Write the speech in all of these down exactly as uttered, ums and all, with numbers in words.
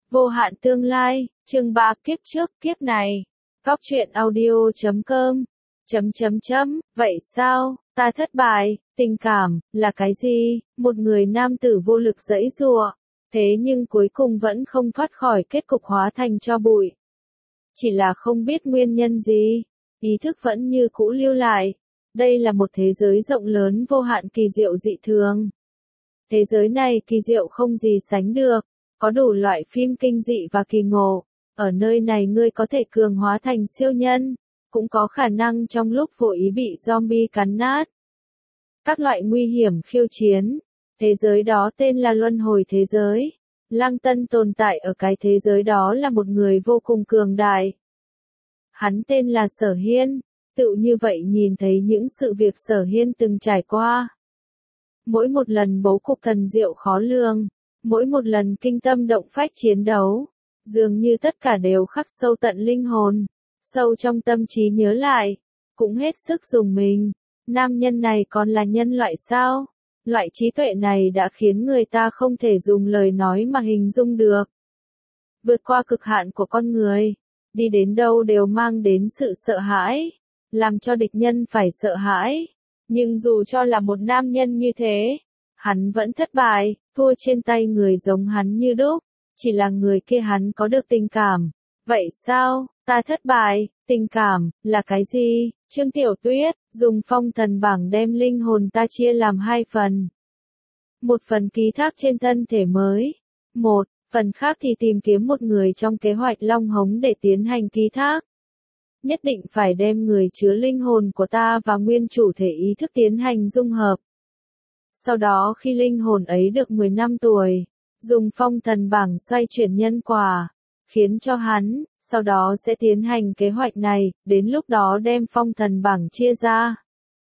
Vô hạn tương lai, chương ba kiếp trước kiếp này. Góc truyện audio chấm com. Chấm chấm chấm, vậy sao, ta thất bại, tình cảm, là cái gì? Một người nam tử vô lực giãy giụa, thế nhưng cuối cùng vẫn không thoát khỏi kết cục hóa thành tro bụi. Chỉ là không biết nguyên nhân gì, ý thức vẫn như cũ lưu lại. Đây là một thế giới rộng lớn vô hạn kỳ diệu dị thường. Thế giới này kỳ diệu không gì sánh được, có đủ loại phim kinh dị và kỳ ngộ. Ở nơi này ngươi có thể cường hóa thành siêu nhân, cũng có khả năng trong lúc vô ý bị zombie cắn nát. Các loại nguy hiểm khiêu chiến. Thế giới đó tên là luân hồi thế giới. Lăng Tân tồn tại ở cái thế giới đó là một người vô cùng cường đại. Hắn tên là Sở Hiên, tự như vậy nhìn thấy những sự việc Sở Hiên từng trải qua. Mỗi một lần bố cục thần diệu khó lường, mỗi một lần kinh tâm động phách chiến đấu, dường như tất cả đều khắc sâu tận linh hồn, sâu trong tâm trí nhớ lại, cũng hết sức dùng mình. Nam nhân này còn là nhân loại sao? Loại trí tuệ này đã khiến người ta không thể dùng lời nói mà hình dung được. Vượt qua cực hạn của con người, đi đến đâu đều mang đến sự sợ hãi, làm cho địch nhân phải sợ hãi. Nhưng dù cho là một nam nhân như thế, hắn vẫn thất bại, thua trên tay người giống hắn như đúc, chỉ là người kia hắn có được tình cảm. Vậy sao, ta thất bại, tình cảm, là cái gì? Trương Tiểu Tuyết, dùng phong thần bảng đem linh hồn ta chia làm hai phần. Một phần ký thác trên thân thể mới. Một, phần khác thì tìm kiếm một người trong kế hoạch Long Hống để tiến hành ký thác. Nhất định phải đem người chứa linh hồn của ta và nguyên chủ thể ý thức tiến hành dung hợp. Sau đó khi linh hồn ấy được mười năm tuổi, dùng phong thần bảng xoay chuyển nhân quả, khiến cho hắn, sau đó sẽ tiến hành kế hoạch này, đến lúc đó đem phong thần bảng chia ra.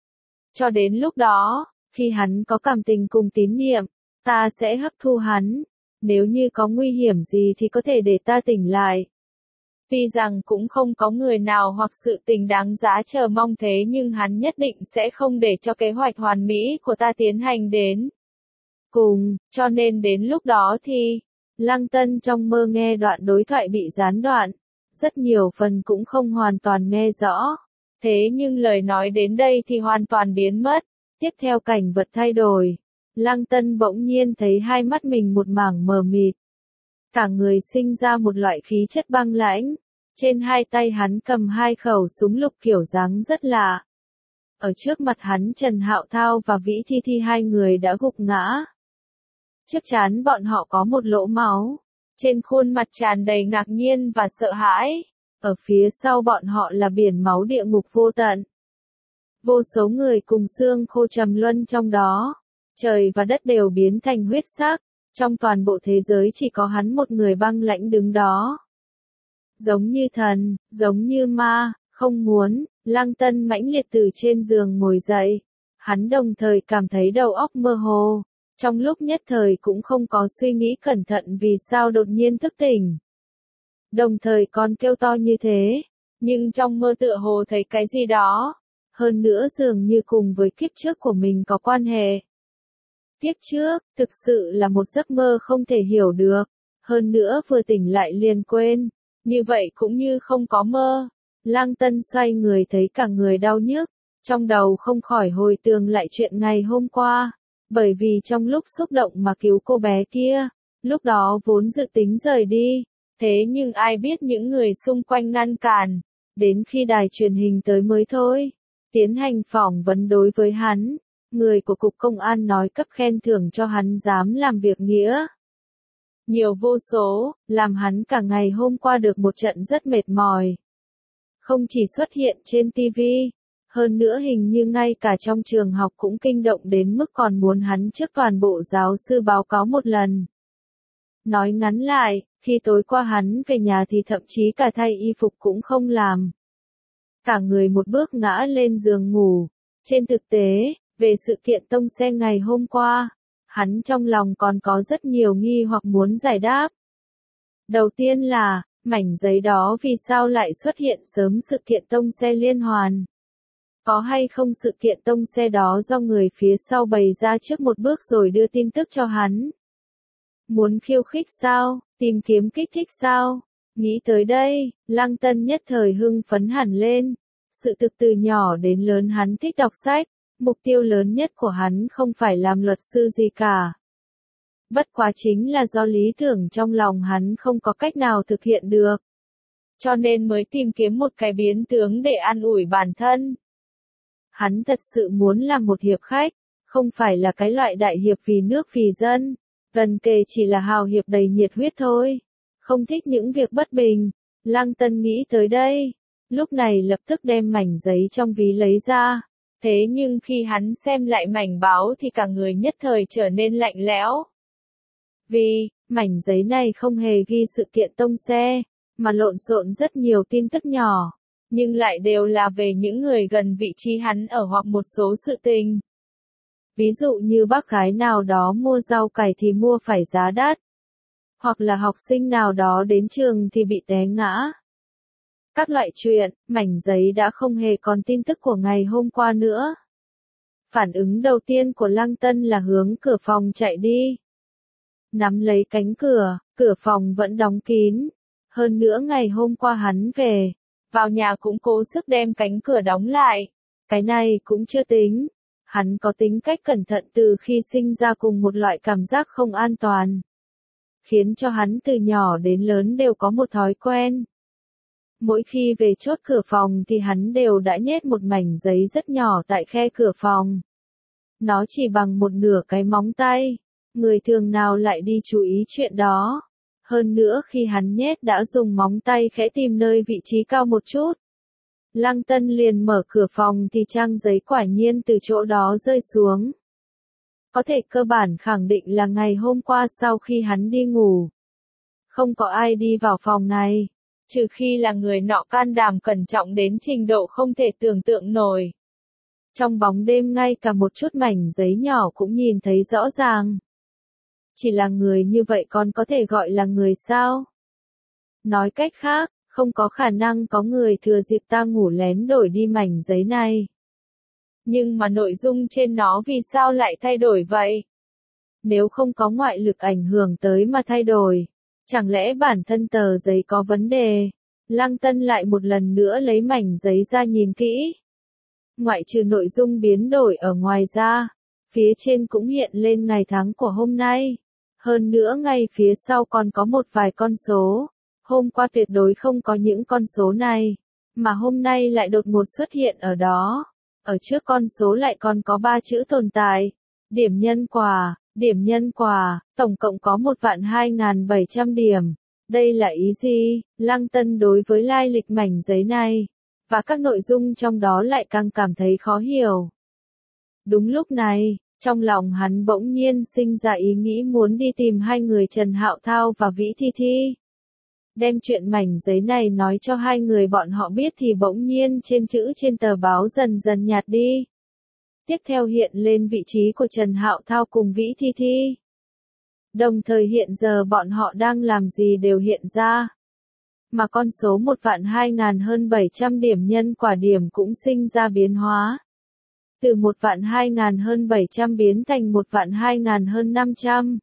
Cho đến lúc đó, khi hắn có cảm tình cùng tín niệm, ta sẽ hấp thu hắn, nếu như có nguy hiểm gì thì có thể để ta tỉnh lại. Tuy rằng cũng không có người nào hoặc sự tình đáng giá chờ mong thế nhưng hắn nhất định sẽ không để cho kế hoạch hoàn mỹ của ta tiến hành đến cùng, cho nên đến lúc đó thì, Lăng Tân trong mơ nghe đoạn đối thoại bị gián đoạn, rất nhiều phần cũng không hoàn toàn nghe rõ, thế nhưng lời nói đến đây thì hoàn toàn biến mất, tiếp theo cảnh vật thay đổi, Lăng Tân bỗng nhiên thấy hai mắt mình một mảng mờ mịt. Cả người sinh ra một loại khí chất băng lãnh, trên hai tay hắn cầm hai khẩu súng lục kiểu dáng rất lạ. Ở trước mặt hắn Trần Hạo Thao và Vĩ Thi Thi hai người đã gục ngã. Trước trán bọn họ có một lỗ máu, trên khuôn mặt tràn đầy ngạc nhiên và sợ hãi, ở phía sau bọn họ là biển máu địa ngục vô tận. Vô số người cùng xương khô trầm luân trong đó, trời và đất đều biến thành huyết sắc. Trong toàn bộ thế giới chỉ có hắn một người băng lãnh đứng đó. Giống như thần, giống như ma, không muốn, Lăng Tân mãnh liệt từ trên giường ngồi dậy. Hắn đồng thời cảm thấy đầu óc mơ hồ. Trong lúc nhất thời cũng không có suy nghĩ cẩn thận vì sao đột nhiên thức tỉnh. Đồng thời còn kêu to như thế. Nhưng trong mơ tựa hồ thấy cái gì đó. Hơn nữa dường như cùng với kiếp trước của mình có quan hệ. Kiếp trước, thực sự là một giấc mơ không thể hiểu được, hơn nữa vừa tỉnh lại liền quên, như vậy cũng như không có mơ. Lăng Tân xoay người thấy cả người đau nhức, trong đầu không khỏi hồi tưởng lại chuyện ngày hôm qua, bởi vì trong lúc xúc động mà cứu cô bé kia, lúc đó vốn dự tính rời đi, thế nhưng ai biết những người xung quanh ngăn cản, đến khi đài truyền hình tới mới thôi, tiến hành phỏng vấn đối với hắn. Người của Cục Công an nói cấp khen thưởng cho hắn dám làm việc nghĩa. Nhiều vô số, làm hắn cả ngày hôm qua được một trận rất mệt mỏi. Không chỉ xuất hiện trên ti vi, hơn nữa hình như ngay cả trong trường học cũng kinh động đến mức còn muốn hắn trước toàn bộ giáo sư báo cáo một lần. Nói ngắn lại, khi tối qua hắn về nhà thì thậm chí cả thay y phục cũng không làm. Cả người một bước ngã lên giường ngủ. Trên thực tế, về sự kiện tông xe ngày hôm qua, hắn trong lòng còn có rất nhiều nghi hoặc muốn giải đáp. Đầu tiên là, mảnh giấy đó vì sao lại xuất hiện sớm sự kiện tông xe liên hoàn? Có hay không sự kiện tông xe đó do người phía sau bày ra trước một bước rồi đưa tin tức cho hắn? Muốn khiêu khích sao? Tìm kiếm kích thích sao? Nghĩ tới đây, Lăng Tân nhất thời hưng phấn hẳn lên. Sự thực từ nhỏ đến lớn hắn thích đọc sách, mục tiêu lớn nhất của hắn không phải làm luật sư gì cả. Bất quá chính là do lý tưởng trong lòng hắn không có cách nào thực hiện được. Cho nên mới tìm kiếm một cái biến tướng để an ủi bản thân. Hắn thật sự muốn làm một hiệp khách, không phải là cái loại đại hiệp vì nước vì dân, gần kề chỉ là hào hiệp đầy nhiệt huyết thôi. Không thích những việc bất bình. Lăng Tân nghĩ tới đây, lúc này lập tức đem mảnh giấy trong ví lấy ra. Thế nhưng khi hắn xem lại mảnh báo thì cả người nhất thời trở nên lạnh lẽo. Vì, mảnh giấy này không hề ghi sự kiện tông xe, mà lộn xộn rất nhiều tin tức nhỏ, nhưng lại đều là về những người gần vị trí hắn ở hoặc một số sự tình. Ví dụ như bác gái nào đó mua rau cải thì mua phải giá đắt, hoặc là học sinh nào đó đến trường thì bị té ngã. Các loại chuyện, mảnh giấy đã không hề còn tin tức của ngày hôm qua nữa. Phản ứng đầu tiên của Lăng Tân là hướng cửa phòng chạy đi. Nắm lấy cánh cửa, cửa phòng vẫn đóng kín. Hơn nữa ngày hôm qua hắn về, vào nhà cũng cố sức đem cánh cửa đóng lại. Cái này cũng chưa tính. Hắn có tính cách cẩn thận từ khi sinh ra cùng một loại cảm giác không an toàn. Khiến cho hắn từ nhỏ đến lớn đều có một thói quen. Mỗi khi về chốt cửa phòng thì hắn đều đã nhét một mảnh giấy rất nhỏ tại khe cửa phòng. Nó chỉ bằng một nửa cái móng tay. Người thường nào lại đi chú ý chuyện đó. Hơn nữa khi hắn nhét đã dùng móng tay khẽ tìm nơi vị trí cao một chút. Lăng Tân liền mở cửa phòng thì trang giấy quả nhiên từ chỗ đó rơi xuống. Có thể cơ bản khẳng định là ngày hôm qua sau khi hắn đi ngủ. Không có ai đi vào phòng này, trừ khi là người nọ can đảm cẩn trọng đến trình độ không thể tưởng tượng nổi. Trong bóng đêm ngay cả một chút mảnh giấy nhỏ cũng nhìn thấy rõ ràng. Chỉ là người như vậy còn có thể gọi là người sao? Nói cách khác, không có khả năng có người thừa dịp ta ngủ lén đổi đi mảnh giấy này. Nhưng mà nội dung trên nó vì sao lại thay đổi vậy? Nếu không có ngoại lực ảnh hưởng tới mà thay đổi, chẳng lẽ bản thân tờ giấy có vấn đề? Lăng Tân lại một lần nữa lấy mảnh giấy ra nhìn kỹ. Ngoại trừ nội dung biến đổi ở ngoài ra, phía trên cũng hiện lên ngày tháng của hôm nay. Hơn nữa ngay phía sau còn có một vài con số. Hôm qua tuyệt đối không có những con số này, mà hôm nay lại đột ngột xuất hiện ở đó. Ở trước con số lại còn có ba chữ tồn tại. Điểm nhân quả, điểm nhân quả, tổng cộng có một vạn hai nghìn bảy trăm điểm. Đây là ý gì? Lăng Tân đối với lai lịch mảnh giấy này, và các nội dung trong đó lại càng cảm thấy khó hiểu. Đúng lúc này, trong lòng hắn bỗng nhiên sinh ra ý nghĩ muốn đi tìm hai người Trần Hạo Thao và Vĩ Thi Thi. Đem chuyện mảnh giấy này nói cho hai người bọn họ biết thì bỗng nhiên trên chữ trên tờ báo dần dần nhạt đi. Tiếp theo hiện lên vị trí của Trần Hạo Thao cùng Vĩ Thi Thi. Đồng thời hiện giờ bọn họ đang làm gì đều hiện ra. Mà con số một vạn hai nghìn hơn bảy trăm điểm nhân quả điểm cũng sinh ra biến hóa. Từ một vạn hai nghìn hơn bảy trăm biến thành một vạn hai nghìn hơn năm trăm.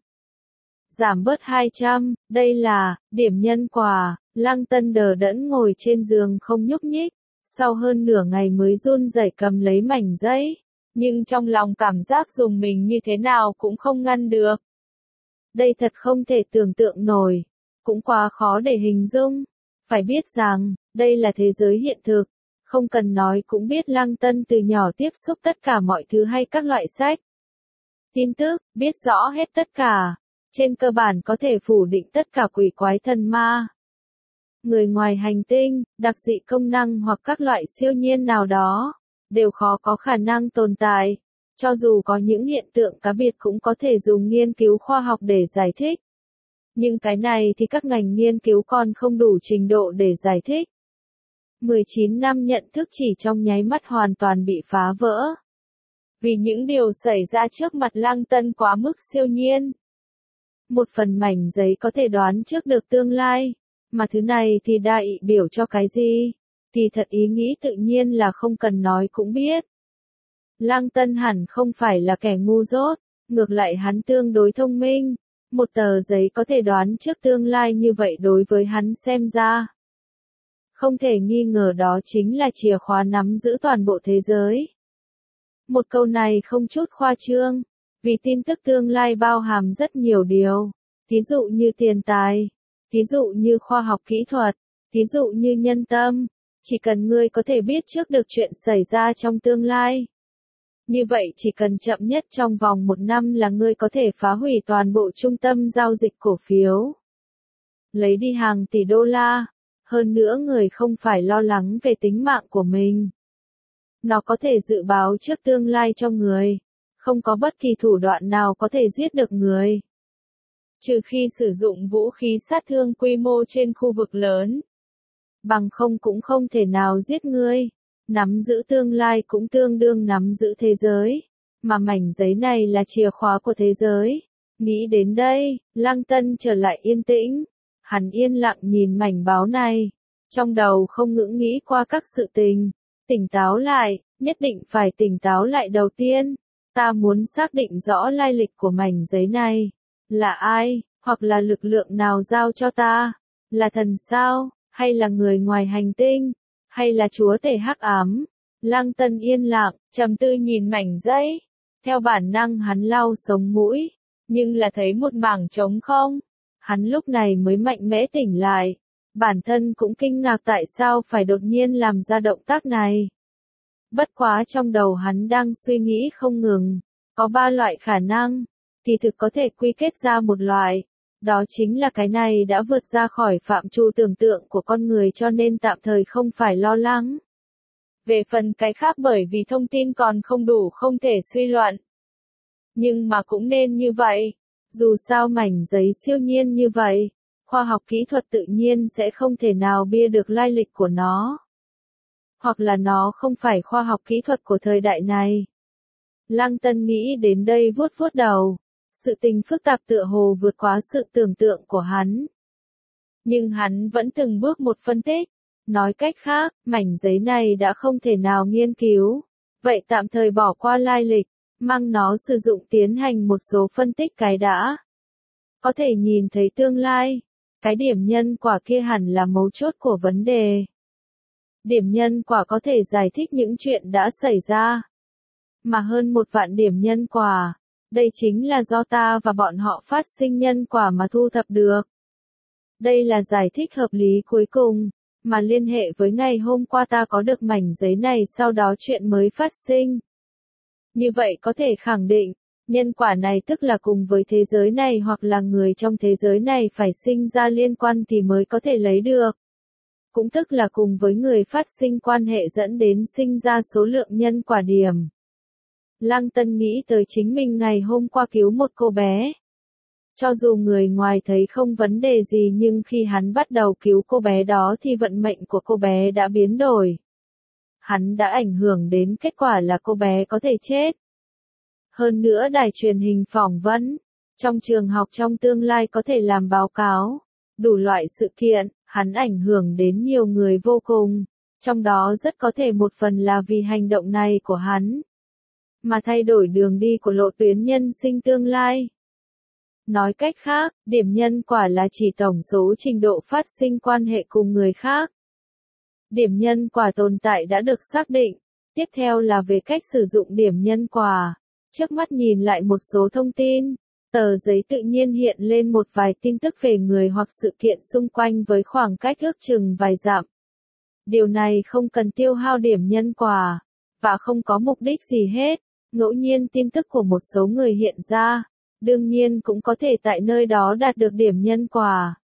Giảm bớt hai trăm, đây là, điểm nhân quả. Lăng Tân đờ đẫn ngồi trên giường không nhúc nhích, sau hơn nửa ngày mới run rẩy cầm lấy mảnh giấy, nhưng trong lòng cảm giác dùng mình như thế nào cũng không ngăn được. Đây thật không thể tưởng tượng nổi, cũng quá khó để hình dung. Phải biết rằng, đây là thế giới hiện thực, không cần nói cũng biết Lăng Tân từ nhỏ tiếp xúc tất cả mọi thứ hay các loại sách. Tin tức, biết rõ hết tất cả. Trên cơ bản có thể phủ định tất cả quỷ quái thần ma. Người ngoài hành tinh, đặc dị công năng hoặc các loại siêu nhiên nào đó, đều khó có khả năng tồn tại. Cho dù có những hiện tượng cá biệt cũng có thể dùng nghiên cứu khoa học để giải thích. Nhưng cái này thì các ngành nghiên cứu còn không đủ trình độ để giải thích. mười chín năm nhận thức chỉ trong nháy mắt hoàn toàn bị phá vỡ. Vì những điều xảy ra trước mặt Lăng Tân quá mức siêu nhiên. Một phần mảnh giấy có thể đoán trước được tương lai, mà thứ này thì đại biểu cho cái gì? Thì thật ý nghĩ tự nhiên là không cần nói cũng biết. Lăng Tân hẳn không phải là kẻ ngu dốt, ngược lại hắn tương đối thông minh. Một tờ giấy có thể đoán trước tương lai như vậy đối với hắn xem ra. Không thể nghi ngờ đó chính là chìa khóa nắm giữ toàn bộ thế giới. Một câu này không chút khoa trương, vì tin tức tương lai bao hàm rất nhiều điều, thí dụ như tiền tài, thí dụ như khoa học kỹ thuật, thí dụ như nhân tâm, chỉ cần ngươi có thể biết trước được chuyện xảy ra trong tương lai. Như vậy chỉ cần chậm nhất trong vòng một năm là ngươi có thể phá hủy toàn bộ trung tâm giao dịch cổ phiếu. Lấy đi hàng tỷ đô la, hơn nữa người không phải lo lắng về tính mạng của mình. Nó có thể dự báo trước tương lai cho người, không có bất kỳ thủ đoạn nào có thể giết được người. Trừ khi sử dụng vũ khí sát thương quy mô trên khu vực lớn. Bằng không cũng không thể nào giết ngươi. Nắm giữ tương lai cũng tương đương nắm giữ thế giới. Mà mảnh giấy này là chìa khóa của thế giới. Nghĩ đến đây, Lăng Tân trở lại yên tĩnh. Hắn yên lặng nhìn mảnh báo này. Trong đầu không ngẫm nghĩ qua các sự tình. Tỉnh táo lại, nhất định phải tỉnh táo lại đầu tiên. Ta muốn xác định rõ lai lịch của mảnh giấy này. Là ai, hoặc là lực lượng nào giao cho ta? Là thần sao, hay là người ngoài hành tinh? Hay là chúa tể hắc ám? Lăng Tân yên lặng, trầm tư nhìn mảnh giấy. Theo bản năng hắn lau sống mũi, nhưng là thấy một mảng trống không. Hắn lúc này mới mạnh mẽ tỉnh lại. Bản thân cũng kinh ngạc tại sao phải đột nhiên làm ra động tác này. Bất quá trong đầu hắn đang suy nghĩ không ngừng. Có ba loại khả năng, kỳ thực có thể quy kết ra một loại. Đó chính là cái này đã vượt ra khỏi phạm trù tưởng tượng của con người cho nên tạm thời không phải lo lắng. Về phần cái khác bởi vì thông tin còn không đủ không thể suy luận. Nhưng mà cũng nên như vậy. Dù sao mảnh giấy siêu nhiên như vậy, khoa học kỹ thuật tự nhiên sẽ không thể nào bia được lai lịch của nó. Hoặc là nó không phải khoa học kỹ thuật của thời đại này. Lăng Tân nghĩ đến đây vuốt vuốt đầu. Sự tình phức tạp tựa hồ vượt quá sự tưởng tượng của hắn. Nhưng hắn vẫn từng bước một phân tích. Nói cách khác, mảnh giấy này đã không thể nào nghiên cứu. Vậy tạm thời bỏ qua lai lịch, mang nó sử dụng tiến hành một số phân tích cái đã. Có thể nhìn thấy tương lai. Cái điểm nhân quả kia hẳn là mấu chốt của vấn đề. Điểm nhân quả có thể giải thích những chuyện đã xảy ra. Mà hơn một vạn điểm nhân quả. Đây chính là do ta và bọn họ phát sinh nhân quả mà thu thập được. Đây là giải thích hợp lý cuối cùng, mà liên hệ với ngày hôm qua ta có được mảnh giấy này sau đó chuyện mới phát sinh. Như vậy có thể khẳng định, nhân quả này tức là cùng với thế giới này hoặc là người trong thế giới này phải sinh ra liên quan thì mới có thể lấy được. Cũng tức là cùng với người phát sinh quan hệ dẫn đến sinh ra số lượng nhân quả điểm. Lăng Tân nghĩ tới chính mình ngày hôm qua cứu một cô bé. Cho dù người ngoài thấy không vấn đề gì nhưng khi hắn bắt đầu cứu cô bé đó thì vận mệnh của cô bé đã biến đổi. Hắn đã ảnh hưởng đến kết quả là cô bé có thể chết. Hơn nữa đài truyền hình phỏng vấn, trong trường học trong tương lai có thể làm báo cáo, đủ loại sự kiện, hắn ảnh hưởng đến nhiều người vô cùng. Trong đó rất có thể một phần là vì hành động này của hắn. Mà thay đổi đường đi của lộ tuyến nhân sinh tương lai. Nói cách khác, điểm nhân quả là chỉ tổng số trình độ phát sinh quan hệ cùng người khác. Điểm nhân quả tồn tại đã được xác định, tiếp theo là về cách sử dụng điểm nhân quả. Trước mắt nhìn lại một số thông tin, tờ giấy tự nhiên hiện lên một vài tin tức về người hoặc sự kiện xung quanh với khoảng cách ước chừng vài dặm. Điều này không cần tiêu hao điểm nhân quả, và không có mục đích gì hết. Ngẫu nhiên tin tức của một số người hiện ra, đương nhiên cũng có thể tại nơi đó đạt được điểm nhân quả.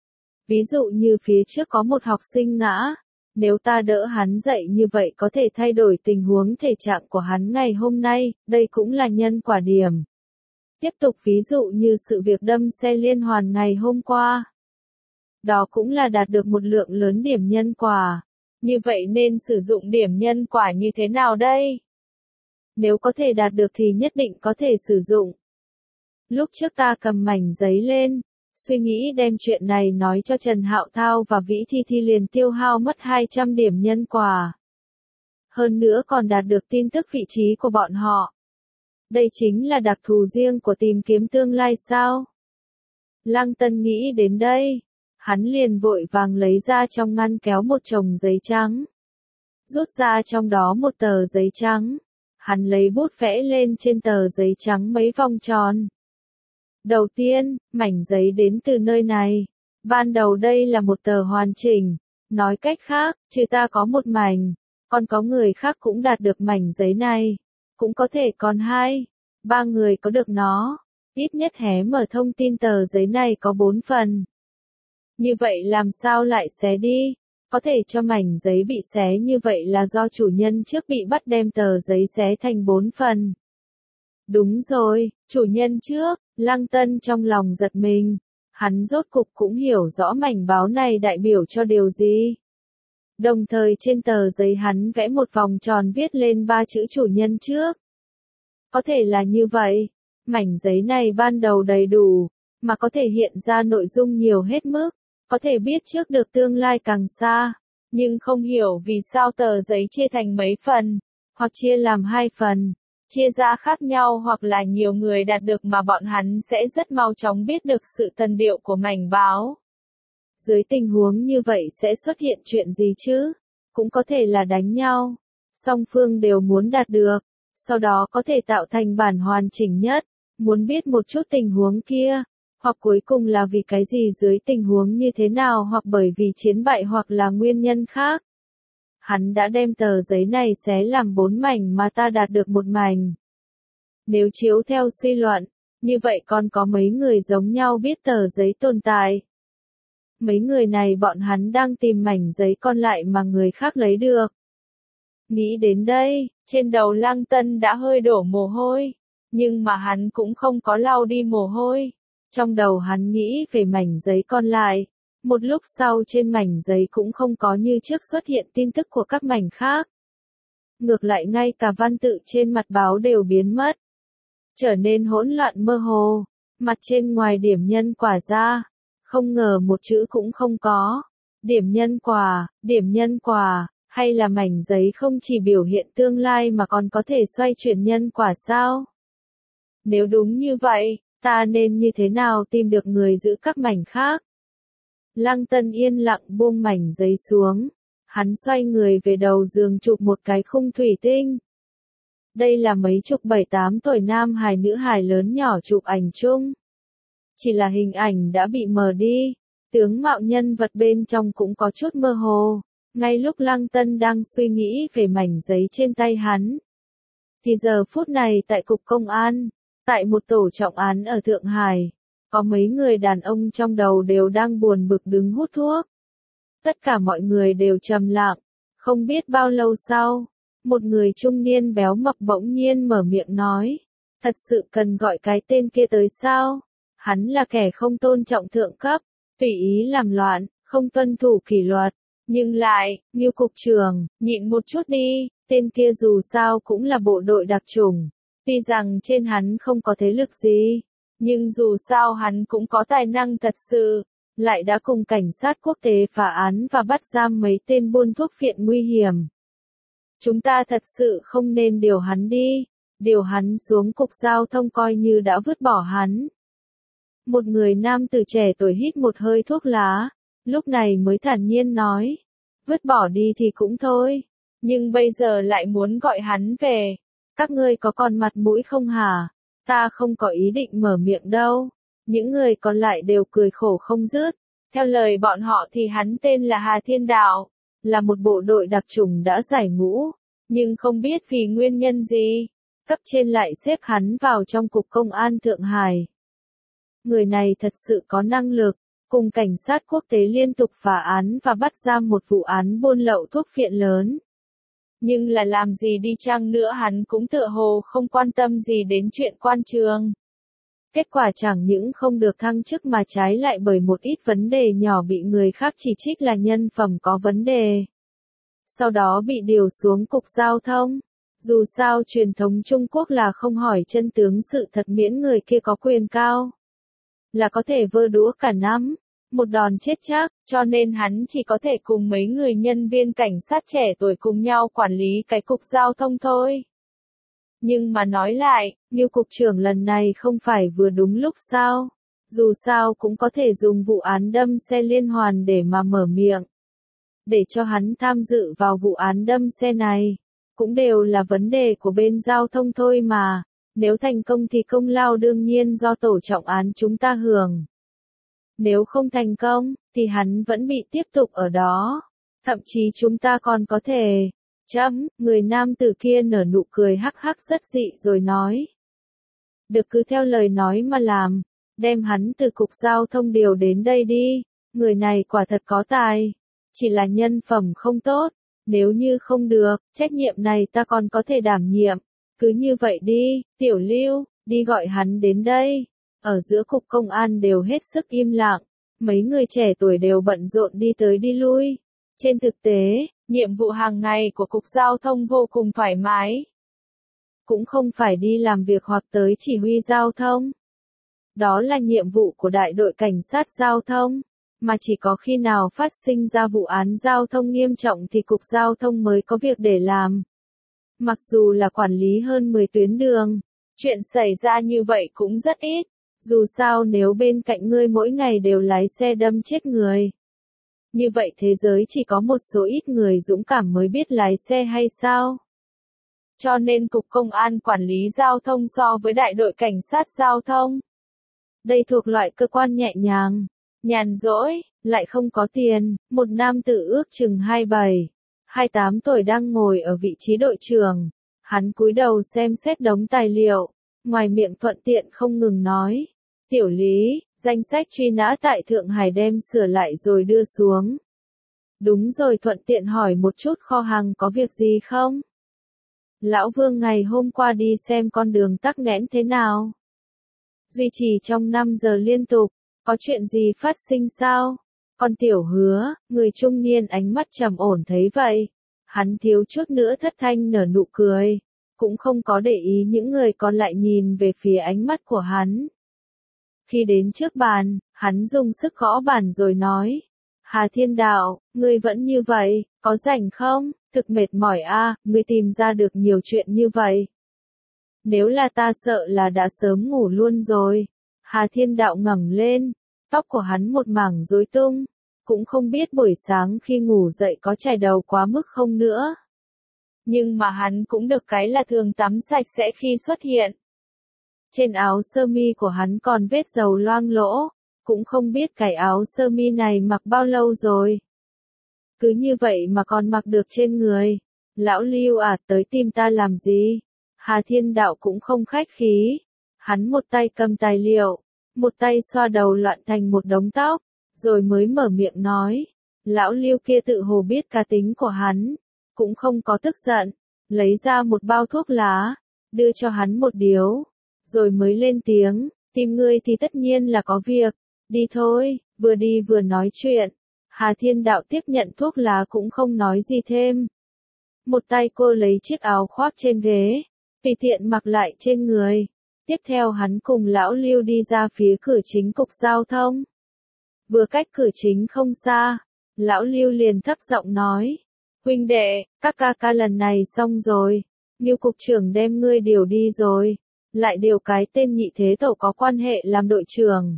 Ví dụ như phía trước có một học sinh ngã, nếu ta đỡ hắn dậy như vậy có thể thay đổi tình huống thể trạng của hắn ngày hôm nay, đây cũng là nhân quả điểm. Tiếp tục ví dụ như sự việc đâm xe liên hoàn ngày hôm qua. Đó cũng là đạt được một lượng lớn điểm nhân quả. Như vậy nên sử dụng điểm nhân quả như thế nào đây? Nếu có thể đạt được thì nhất định có thể sử dụng. Lúc trước ta cầm mảnh giấy lên, suy nghĩ đem chuyện này nói cho Trần Hạo Thao và Vĩ Thi Thi liền tiêu hao mất hai trăm điểm nhân quả. Hơn nữa còn đạt được tin tức vị trí của bọn họ. Đây chính là đặc thù riêng của tìm kiếm tương lai sao? Lăng Tân nghĩ đến đây, hắn liền vội vàng lấy ra trong ngăn kéo một chồng giấy trắng. Rút ra trong đó một tờ giấy trắng, hắn lấy bút vẽ lên trên tờ giấy trắng mấy vòng tròn. Đầu tiên, mảnh giấy đến từ nơi này. Ban đầu đây là một tờ hoàn chỉnh, nói cách khác, trừ ta có một mảnh, còn có người khác cũng đạt được mảnh giấy này. Cũng có thể còn hai, ba người có được nó. Ít nhất hé mở thông tin tờ giấy này có bốn phần. Như vậy làm sao lại xé đi? Có thể cho mảnh giấy bị xé như vậy là do chủ nhân trước bị bắt đem tờ giấy xé thành bốn phần. Đúng rồi, chủ nhân trước, Lăng Tân trong lòng giật mình. Hắn rốt cục cũng hiểu rõ mảnh báo này đại biểu cho điều gì. Đồng thời trên tờ giấy hắn vẽ một vòng tròn viết lên ba chữ chủ nhân trước. Có thể là như vậy, mảnh giấy này ban đầu đầy đủ, mà có thể hiện ra nội dung nhiều hết mức, có thể biết trước được tương lai càng xa, nhưng không hiểu vì sao tờ giấy chia thành mấy phần, hoặc chia làm hai phần, chia ra khác nhau hoặc là nhiều người đạt được mà bọn hắn sẽ rất mau chóng biết được sự tần điệu của mảnh báo. Dưới tình huống như vậy sẽ xuất hiện chuyện gì chứ? Cũng có thể là đánh nhau, song phương đều muốn đạt được, sau đó có thể tạo thành bản hoàn chỉnh nhất, muốn biết một chút tình huống kia, hoặc cuối cùng là vì cái gì dưới tình huống như thế nào hoặc bởi vì chiến bại hoặc là nguyên nhân khác. Hắn đã đem tờ giấy này xé làm bốn mảnh mà ta đạt được một mảnh. Nếu chiếu theo suy luận, như vậy còn có mấy người giống nhau biết tờ giấy tồn tại. Mấy người này bọn hắn đang tìm mảnh giấy còn lại mà người khác lấy được. Nghĩ đến đây, trên đầu Lăng Tân đã hơi đổ mồ hôi, nhưng mà hắn cũng không có lau đi mồ hôi. Trong đầu hắn nghĩ về mảnh giấy còn lại, một lúc sau trên mảnh giấy cũng không có như trước xuất hiện tin tức của các mảnh khác. Ngược lại ngay cả văn tự trên mặt báo đều biến mất, trở nên hỗn loạn mơ hồ, mặt trên ngoài điểm nhân quả ra, không ngờ một chữ cũng không có. Điểm nhân quả, điểm nhân quả, hay là mảnh giấy không chỉ biểu hiện tương lai mà còn có thể xoay chuyển nhân quả sao? Nếu đúng như vậy, ta nên như thế nào tìm được người giữ các mảnh khác? Lăng Tân yên lặng buông mảnh giấy xuống, hắn xoay người về đầu giường chụp một cái khung thủy tinh. Đây là mấy chục bảy tám tuổi nam hài nữ hài lớn nhỏ chụp ảnh chung. Chỉ là hình ảnh đã bị mờ đi, tướng mạo nhân vật bên trong cũng có chút mơ hồ. Ngay lúc Lăng Tân đang suy nghĩ về mảnh giấy trên tay hắn, thì giờ phút này tại cục công an, tại một tổ trọng án ở Thượng Hải, có mấy người đàn ông trong đầu đều đang buồn bực đứng hút thuốc. Tất cả mọi người đều trầm lặng, không biết bao lâu sau, một người trung niên béo mập bỗng nhiên mở miệng nói, thật sự cần gọi cái tên kia tới sao? Hắn là kẻ không tôn trọng thượng cấp, tùy ý làm loạn, không tuân thủ kỷ luật. Nhưng lại, Ngưu cục trưởng, nhịn một chút đi, tên kia dù sao cũng là bộ đội đặc chủng. Tuy rằng trên hắn không có thế lực gì, nhưng dù sao hắn cũng có tài năng thật sự, lại đã cùng cảnh sát quốc tế phá án và bắt giam mấy tên buôn thuốc phiện nguy hiểm. Chúng ta thật sự không nên điều hắn đi, điều hắn xuống cục giao thông coi như đã vứt bỏ hắn. Một người nam tử trẻ tuổi hít một hơi thuốc lá, lúc này mới thản nhiên nói, vứt bỏ đi thì cũng thôi, nhưng bây giờ lại muốn gọi hắn về. Các ngươi có còn mặt mũi không hả? Ta không có ý định mở miệng đâu. Những người còn lại đều cười khổ không dứt. Theo lời bọn họ thì hắn tên là Hà Thiên Đạo, là một bộ đội đặc chủng đã giải ngũ, nhưng không biết vì nguyên nhân gì, cấp trên lại xếp hắn vào trong cục công an Thượng Hải. Người này thật sự có năng lực, cùng cảnh sát quốc tế liên tục phá án và bắt giam một vụ án buôn lậu thuốc phiện lớn. Nhưng là làm gì đi chăng nữa hắn cũng tựa hồ không quan tâm gì đến chuyện quan trường. Kết quả chẳng những không được thăng chức mà trái lại bởi một ít vấn đề nhỏ bị người khác chỉ trích là nhân phẩm có vấn đề. Sau đó bị điều xuống cục giao thông. Dù sao truyền thống Trung Quốc là không hỏi chân tướng sự thật miễn người kia có quyền cao, là có thể vơ đũa cả năm, một đòn chết chắc, cho nên hắn chỉ có thể cùng mấy người nhân viên cảnh sát trẻ tuổi cùng nhau quản lý cái cục giao thông thôi. Nhưng mà nói lại, Ngưu cục trưởng lần này không phải vừa đúng lúc sao? Dù sao cũng có thể dùng vụ án đâm xe liên hoàn để mà mở miệng. Để cho hắn tham dự vào vụ án đâm xe này, cũng đều là vấn đề của bên giao thông thôi mà. Nếu thành công thì công lao đương nhiên do tổ trọng án chúng ta hưởng. Nếu không thành công, thì hắn vẫn bị tiếp tục ở đó. Thậm chí chúng ta còn có thể... Chấm, người nam tử kia nở nụ cười hắc hắc rất dị rồi nói. Được, cứ theo lời nói mà làm, đem hắn từ cục giao thông điều đến đây đi, người này quả thật có tài, chỉ là nhân phẩm không tốt, nếu như không được, trách nhiệm này ta còn có thể đảm nhiệm, cứ như vậy đi, Tiểu Lưu, đi gọi hắn đến đây. Ở giữa cục công an đều hết sức im lặng, mấy người trẻ tuổi đều bận rộn đi tới đi lui. Trên thực tế, nhiệm vụ hàng ngày của cục giao thông vô cùng thoải mái. Cũng không phải đi làm việc hoặc tới chỉ huy giao thông. Đó là nhiệm vụ của đại đội cảnh sát giao thông, mà chỉ có khi nào phát sinh ra vụ án giao thông nghiêm trọng thì cục giao thông mới có việc để làm. Mặc dù là quản lý hơn mười tuyến đường, chuyện xảy ra như vậy cũng rất ít, dù sao nếu bên cạnh ngươi mỗi ngày đều lái xe đâm chết người. Như vậy thế giới chỉ có một số ít người dũng cảm mới biết lái xe hay sao? Cho nên Cục Công an quản lý giao thông so với đại đội cảnh sát giao thông. Đây thuộc loại cơ quan nhẹ nhàng, nhàn rỗi, lại không có tiền. Một nam tử ước chừng hai mươi bảy, hai mươi tám tuổi đang ngồi ở vị trí đội trưởng. Hắn cúi đầu xem xét đống tài liệu, ngoài miệng thuận tiện không ngừng nói. Tiểu Lý, danh sách truy nã tại Thượng Hải đem sửa lại rồi đưa xuống. Đúng rồi, thuận tiện hỏi một chút kho hàng có việc gì không? Lão Vương ngày hôm qua đi xem con đường tắc nghẽn thế nào? Duy trì trong năm giờ liên tục, có chuyện gì phát sinh sao? Con Tiểu Hứa, người trung niên ánh mắt trầm ổn thấy vậy. Hắn thiếu chút nữa thất thanh nở nụ cười, cũng không có để ý những người còn lại nhìn về phía ánh mắt của hắn. Khi đến trước bàn, hắn dùng sức gõ bàn rồi nói. Hà Thiên Đạo, ngươi vẫn như vậy, có rảnh không? Thực mệt mỏi a, à, ngươi tìm ra được nhiều chuyện như vậy. Nếu là ta sợ là đã sớm ngủ luôn rồi. Hà Thiên Đạo ngẩng lên, tóc của hắn một mảng rối tung, cũng không biết buổi sáng khi ngủ dậy có chải đầu quá mức không nữa. Nhưng mà hắn cũng được cái là thường tắm sạch sẽ khi xuất hiện. Trên áo sơ mi của hắn còn vết dầu loang lỗ, cũng không biết cái áo sơ mi này mặc bao lâu rồi. Cứ như vậy mà còn mặc được trên người. Lão Lưu à, tới tìm ta làm gì? Hà Thiên Đạo cũng không khách khí. Hắn một tay cầm tài liệu, một tay xoa đầu loạn thành một đống tóc, rồi mới mở miệng nói. Lão Lưu kia tự hồ biết cá tính của hắn, cũng không có tức giận, lấy ra một bao thuốc lá, đưa cho hắn một điếu, rồi mới lên tiếng, tìm ngươi thì tất nhiên là có việc, đi thôi. Vừa đi vừa nói chuyện, Hà Thiên Đạo tiếp nhận thuốc lá cũng không nói gì thêm. Một tay cô lấy chiếc áo khoác trên ghế, tùy tiện mặc lại trên người. Tiếp theo hắn cùng lão Lưu đi ra phía cửa chính cục giao thông. Vừa cách cửa chính không xa, lão Lưu liền thấp giọng nói. Huynh đệ, các ca ca lần này xong rồi, Ngưu cục trưởng đem ngươi điều đi rồi, lại điều cái tên Nhị Thế Tổ có quan hệ làm đội trưởng.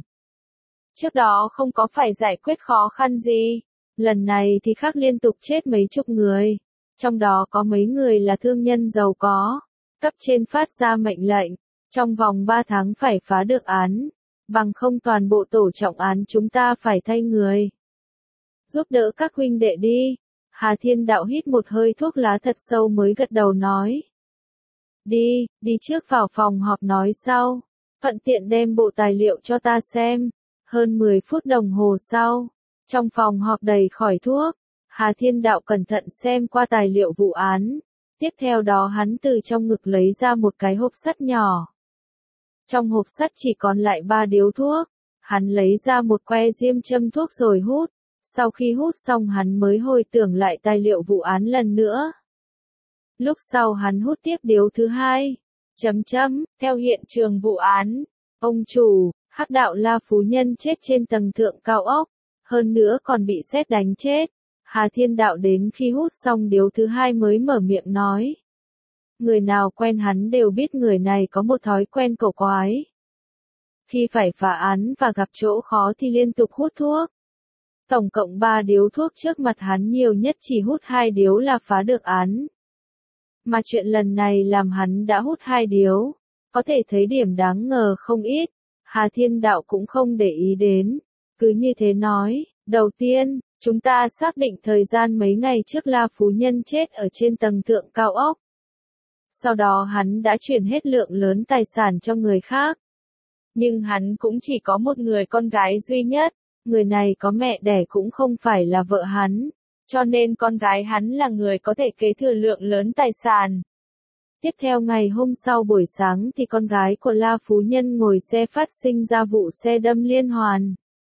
Trước đó không có phải giải quyết khó khăn gì, lần này thì khác liên tục chết mấy chục người, trong đó có mấy người là thương nhân giàu có. Cấp trên phát ra mệnh lệnh, trong vòng ba tháng phải phá được án, bằng không toàn bộ tổ trọng án chúng ta phải thay người. Giúp đỡ các huynh đệ đi. Hà Thiên Đạo hít một hơi thuốc lá thật sâu mới gật đầu nói. Đi, đi trước vào phòng họp nói sau, thuận tiện đem bộ tài liệu cho ta xem. Hơn mười phút đồng hồ sau, trong phòng họp đầy khói thuốc, Hà Thiên Đạo cẩn thận xem qua tài liệu vụ án. Tiếp theo đó hắn từ trong ngực lấy ra một cái hộp sắt nhỏ. Trong hộp sắt chỉ còn lại ba điếu thuốc. Hắn lấy ra một que diêm châm thuốc rồi hút. Sau khi hút xong hắn mới hồi tưởng lại tài liệu vụ án lần nữa. Lúc sau hắn hút tiếp điếu thứ hai. Chấm chấm, theo hiện trường vụ án, ông chủ, Hắc Đạo La Phú Nhân chết trên tầng thượng cao ốc, hơn nữa còn bị sét đánh chết. Hà Thiên Đạo đến khi hút xong điếu thứ hai mới mở miệng nói. Người nào quen hắn đều biết người này có một thói quen cổ quái. Khi phải phá án và gặp chỗ khó thì liên tục hút thuốc. Tổng cộng ba điếu thuốc trước mặt hắn nhiều nhất chỉ hút hai điếu là phá được án. Mà chuyện lần này làm hắn đã hút hai điếu. Có thể thấy điểm đáng ngờ không ít. Hà Thiên Đạo cũng không để ý đến. Cứ như thế nói, đầu tiên, chúng ta xác định thời gian mấy ngày trước La Phú Nhân chết ở trên tầng thượng cao ốc. Sau đó hắn đã chuyển hết lượng lớn tài sản cho người khác. Nhưng hắn cũng chỉ có một người con gái duy nhất. Người này có mẹ đẻ cũng không phải là vợ hắn. Cho nên con gái hắn là người có thể kế thừa lượng lớn tài sản. Tiếp theo ngày hôm sau buổi sáng thì con gái của La Phú Nhân ngồi xe phát sinh ra vụ xe đâm liên hoàn.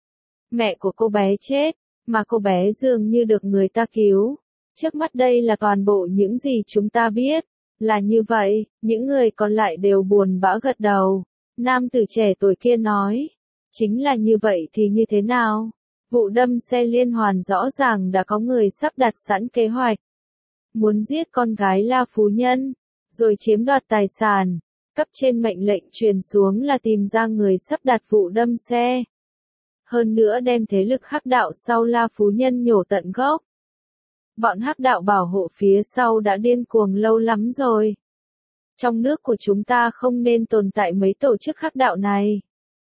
Mẹ của cô bé chết, mà cô bé dường như được người ta cứu. Trước mắt đây là toàn bộ những gì chúng ta biết. Là như vậy, những người còn lại đều buồn bã gật đầu. Nam tử trẻ tuổi kia nói, chính là như vậy thì như thế nào? Vụ đâm xe liên hoàn rõ ràng đã có người sắp đặt sẵn kế hoạch. Muốn giết con gái La Phú Nhân, rồi chiếm đoạt tài sản. Cấp trên mệnh lệnh truyền xuống là tìm ra người sắp đặt vụ đâm xe. Hơn nữa đem thế lực hắc đạo sau La Phú Nhân nhổ tận gốc. Bọn hắc đạo bảo hộ phía sau đã điên cuồng lâu lắm rồi. Trong nước của chúng ta không nên tồn tại mấy tổ chức hắc đạo này.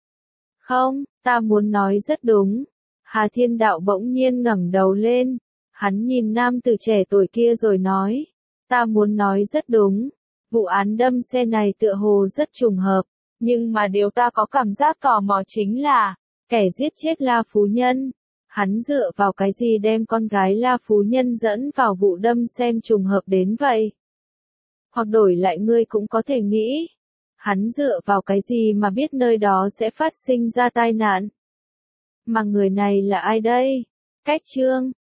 Không, ta muốn nói rất đúng. Hà Thiên Đạo bỗng nhiên ngẩng đầu lên. Hắn nhìn nam tử trẻ tuổi kia rồi nói. Ta muốn nói rất đúng. Vụ án đâm xe này tựa hồ rất trùng hợp. Nhưng mà điều ta có cảm giác tò mò chính là, kẻ giết chết La Phú Nhân. Hắn dựa vào cái gì đem con gái La Phú Nhân dẫn vào vụ đâm xem trùng hợp đến vậy? Hoặc đổi lại ngươi cũng có thể nghĩ. Hắn dựa vào cái gì mà biết nơi đó sẽ phát sinh ra tai nạn? Mà người này là ai đây? Cách chương